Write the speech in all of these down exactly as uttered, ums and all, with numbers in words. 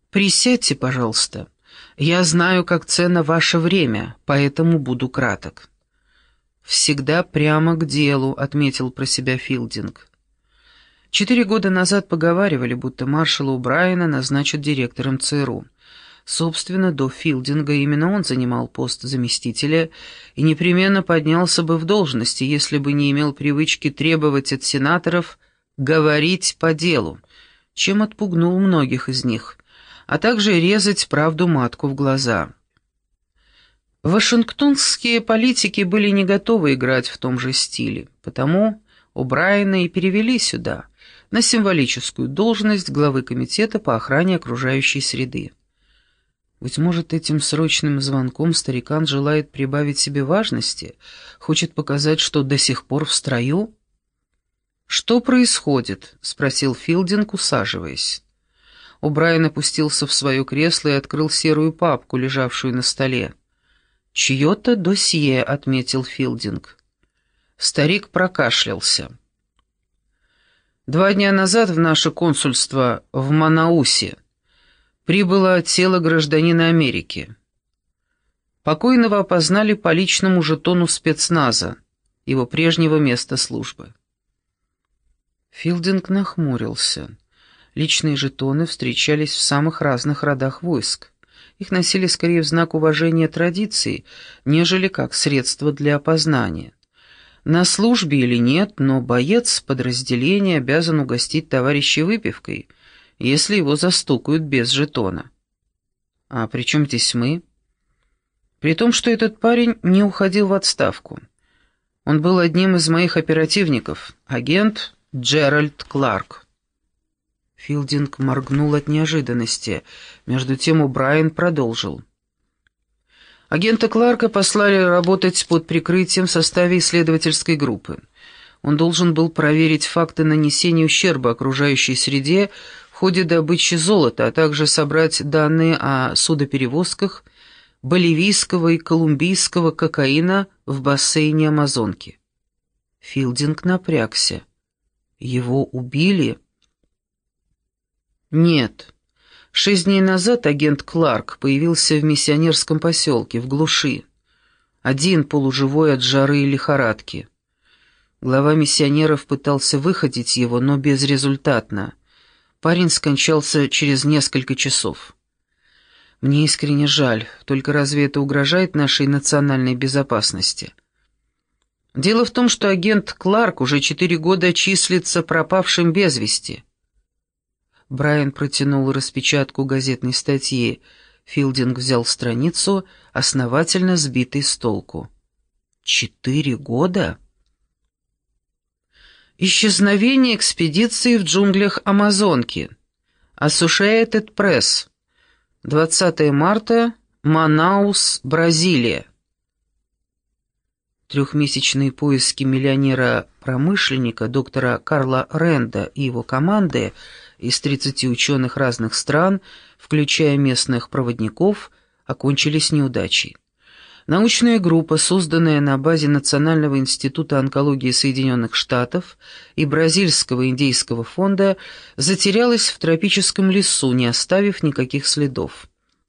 «Присядьте, пожалуйста. Я знаю, как ценно ваше время, поэтому буду краток». «Всегда прямо к делу», — отметил про себя Филдинг. Четыре года назад поговаривали, будто маршала О'Брайена назначат директором ЦРУ. Собственно, до Филдинга именно он занимал пост заместителя и непременно поднялся бы в должности, если бы не имел привычки требовать от сенаторов говорить по делу, чем отпугнул многих из них, а также резать правду матку в глаза. Вашингтонские политики были не готовы играть в том же стиле, потому О'Брайена и перевели сюда, на символическую должность главы комитета по охране окружающей среды. Быть может, этим срочным звонком старикан желает прибавить себе важности, хочет показать, что до сих пор в строю? «Что происходит?» — спросил Филдинг, усаживаясь. О'Брайен опустился в свое кресло и открыл серую папку, лежавшую на столе. «Чье-то досье», — отметил Филдинг. Старик прокашлялся. «Два дня назад в наше консульство в Манаусе прибыло тело гражданина Америки. Покойного опознали по личному жетону спецназа, его прежнего места службы». Филдинг нахмурился. Личные жетоны встречались в самых разных родах войск. Их носили скорее в знак уважения традиции, нежели как средство для опознания. На службе или нет, но боец подразделения обязан угостить товарища выпивкой, если его застукают без жетона. А при чем здесь мы? При том, что этот парень не уходил в отставку. Он был одним из моих оперативников, агент Джеральд Кларк. Филдинг моргнул от неожиданности. Между тем О'Брайен продолжил. Агента Кларка послали работать под прикрытием в составе исследовательской группы. Он должен был проверить факты нанесения ущерба окружающей среде в ходе добычи золота, а также собрать данные о судоперевозках боливийского и колумбийского кокаина в бассейне Амазонки. Филдинг напрягся. Его убили? Нет. Шесть дней назад агент Кларк появился в миссионерском поселке, в глуши. Один, полуживой от жары и лихорадки. Глава миссионеров пытался выходить его, но безрезультатно. Парень скончался через несколько часов. Мне искренне жаль, только разве это угрожает нашей национальной безопасности? Дело в том, что агент Кларк уже четыре года числится пропавшим без вести. Брайан протянул распечатку газетной статьи. Филдинг взял страницу, основательно сбитый с толку. «Четыре года?» «Исчезновение экспедиции в джунглях Амазонки. Associated Press. двадцатое марта. Манаус, Бразилия». Трехмесячные поиски миллионера-промышленника доктора Карла Ренда и его команды из тридцати ученых разных стран, включая местных проводников, окончились неудачей. Научная группа, созданная на базе Национального института онкологии Соединенных Штатов и Бразильского индейского фонда, затерялась в тропическом лесу, не оставив никаких следов.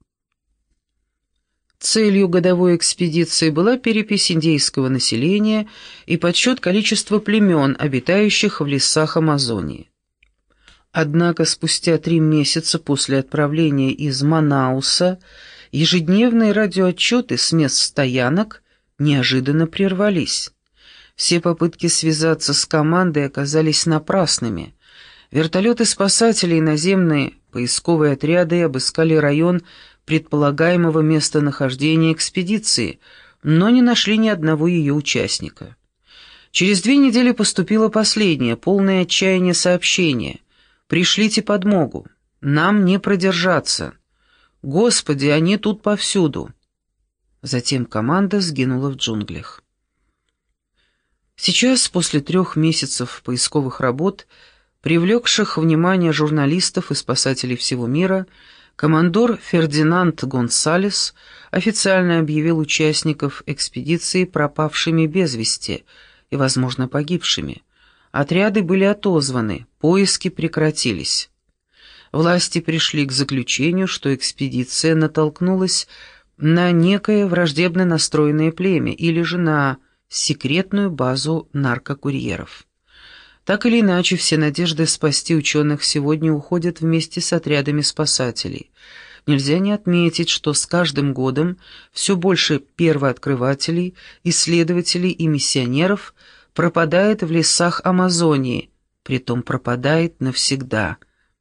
Целью годовой экспедиции была перепись индейского населения и подсчет количества племен, обитающих в лесах Амазонии. Однако спустя три месяца после отправления из Манауса ежедневные радиоотчеты с мест стоянок неожиданно прервались. Все попытки связаться с командой оказались напрасными. Вертолеты спасателей и наземные поисковые отряды обыскали район предполагаемого местонахождения экспедиции, но не нашли ни одного ее участника. Через две недели поступило последнее, полное отчаяние сообщение. «Пришлите подмогу. Нам не продержаться. Господи, они тут повсюду». Затем команда сгинула в джунглях. Сейчас, после трех месяцев поисковых работ, привлекших внимание журналистов и спасателей всего мира, командор Фердинанд Гонсалес официально объявил участников экспедиции пропавшими без вести и, возможно, погибшими. Отряды были отозваны, поиски прекратились. Власти пришли к заключению, что экспедиция натолкнулась на некое враждебно настроенное племя или же на секретную базу наркокурьеров. Так или иначе, все надежды спасти ученых сегодня уходят вместе с отрядами спасателей. Нельзя не отметить, что с каждым годом все больше первооткрывателей, исследователей и миссионеров пропадает в лесах Амазонии, притом пропадает навсегда.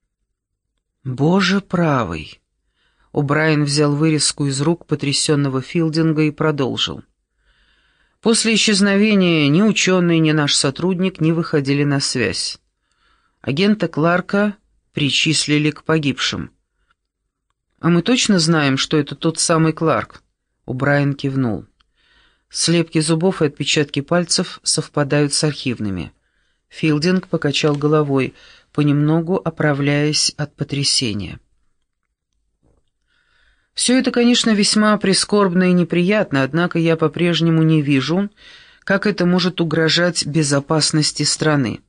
Боже правый! О'Брайен взял вырезку из рук потрясенного Филдинга и продолжил. После исчезновения ни ученый, ни наш сотрудник не выходили на связь. Агента Кларка причислили к погибшим. «А мы точно знаем, что это тот самый Кларк?» О'Брайен кивнул. Слепки зубов и отпечатки пальцев совпадают с архивными. Филдинг покачал головой, понемногу оправляясь от потрясения. Все это, конечно, весьма прискорбно и неприятно, однако я по-прежнему не вижу, как это может угрожать безопасности страны.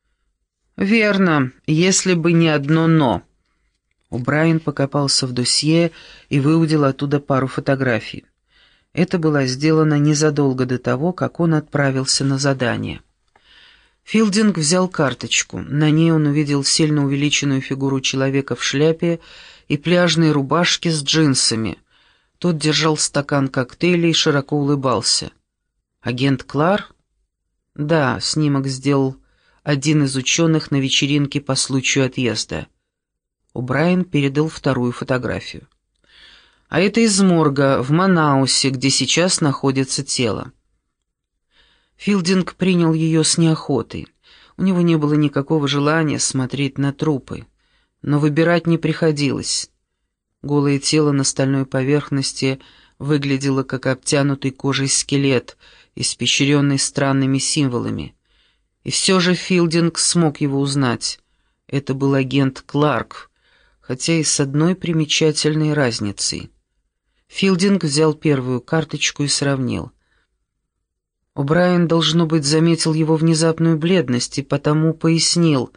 Верно, если бы не одно «но». О'Брайен покопался в досье и выудил оттуда пару фотографий. Это было сделано незадолго до того, как он отправился на задание. Филдинг взял карточку. На ней он увидел сильно увеличенную фигуру человека в шляпе и пляжной рубашке с джинсами. Тот держал стакан коктейля и широко улыбался. «Агент Клар?» «Да, снимок сделал один из ученых на вечеринке по случаю отъезда». О'Брайен передал вторую фотографию. «А это из морга в Манаусе, где сейчас находится тело». Филдинг принял ее с неохотой. У него не было никакого желания смотреть на трупы. Но выбирать не приходилось. Голое тело на стальной поверхности выглядело как обтянутый кожей скелет, испещренный странными символами. И все же Филдинг смог его узнать. Это был агент Кларк, хотя и с одной примечательной разницей. Филдинг взял первую карточку и сравнил. О'Брайен, должно быть, заметил его внезапную бледность и потому пояснил.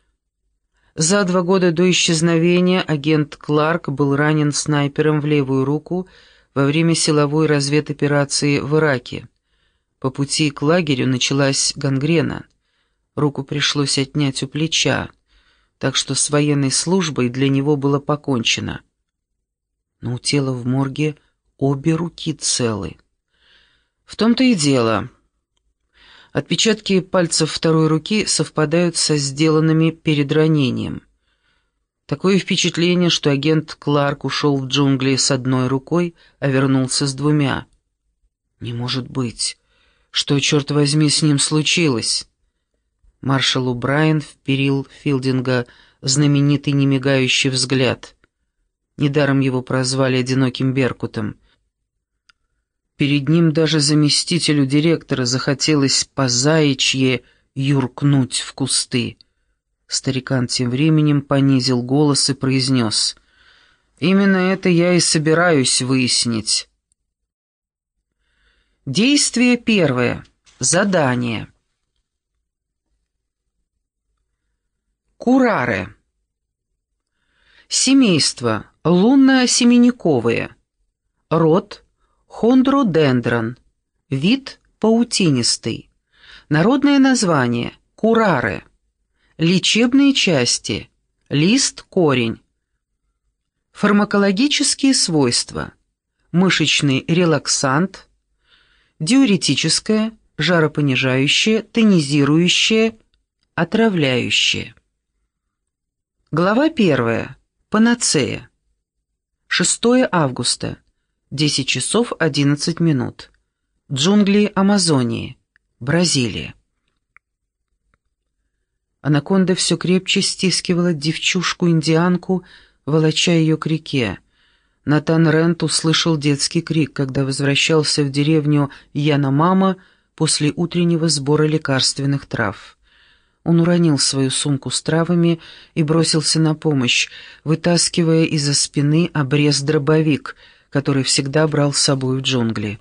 За два года до исчезновения агент Кларк был ранен снайпером в левую руку во время силовой разведоперации в Ираке. По пути к лагерю началась гангрена. Руку пришлось отнять у плеча, так что с военной службой для него было покончено. Но у тела в морге обе руки целы. В том-то и дело. Отпечатки пальцев второй руки совпадают со сделанными перед ранением. Такое впечатление, что агент Кларк ушел в джунгли с одной рукой, а вернулся с двумя. Не может быть. Что, черт возьми, с ним случилось? Маршал О'Брайен вперил Филдинга знаменитый немигающий взгляд. Недаром его прозвали «одиноким беркутом». Перед ним даже заместителю директора захотелось по-заячье юркнуть в кусты. Старикан тем временем понизил голос и произнес: «Именно это я и собираюсь выяснить». Действие первое. Задание. Кураре. Семейство лунно-осеменниковые. Род хондродендрон. Вид паутинистый. Народное название кураре. Лечебные части: лист, корень. Фармакологические свойства: мышечный релаксант, диуретическое, жаропонижающее, тонизирующее, отравляющее. Глава первая. Панацея. шестое августа. десять часов одиннадцать минут. Джунгли Амазонии. Бразилия. Анаконда все крепче стискивала девчушку-индианку, волоча ее к реке. Натан Рент услышал детский крик, когда возвращался в деревню Яномама после утреннего сбора лекарственных трав. Он уронил свою сумку с травами и бросился на помощь, вытаскивая из-за спины обрез-дробовик, который всегда брал с собой в джунгли.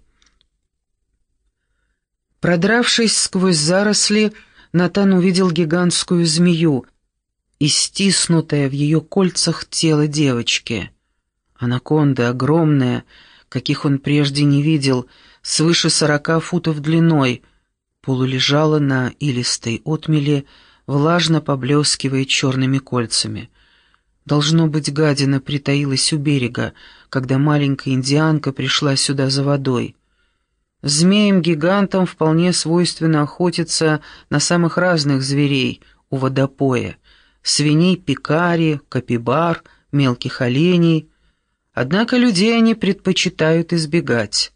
Продравшись сквозь заросли, Натан увидел гигантскую змею, и стиснутое в ее кольцах тело девочки. Анаконда, огромная, каких он прежде не видел, свыше сорока футов длиной, полулежала на илистой отмеле, влажно поблескивая черными кольцами. Должно быть, гадина притаилась у берега, когда маленькая индианка пришла сюда за водой. Змеям-гигантам вполне свойственно охотиться на самых разных зверей у водопоя: свиней пикари, капибар, мелких оленей. Однако людей они предпочитают избегать.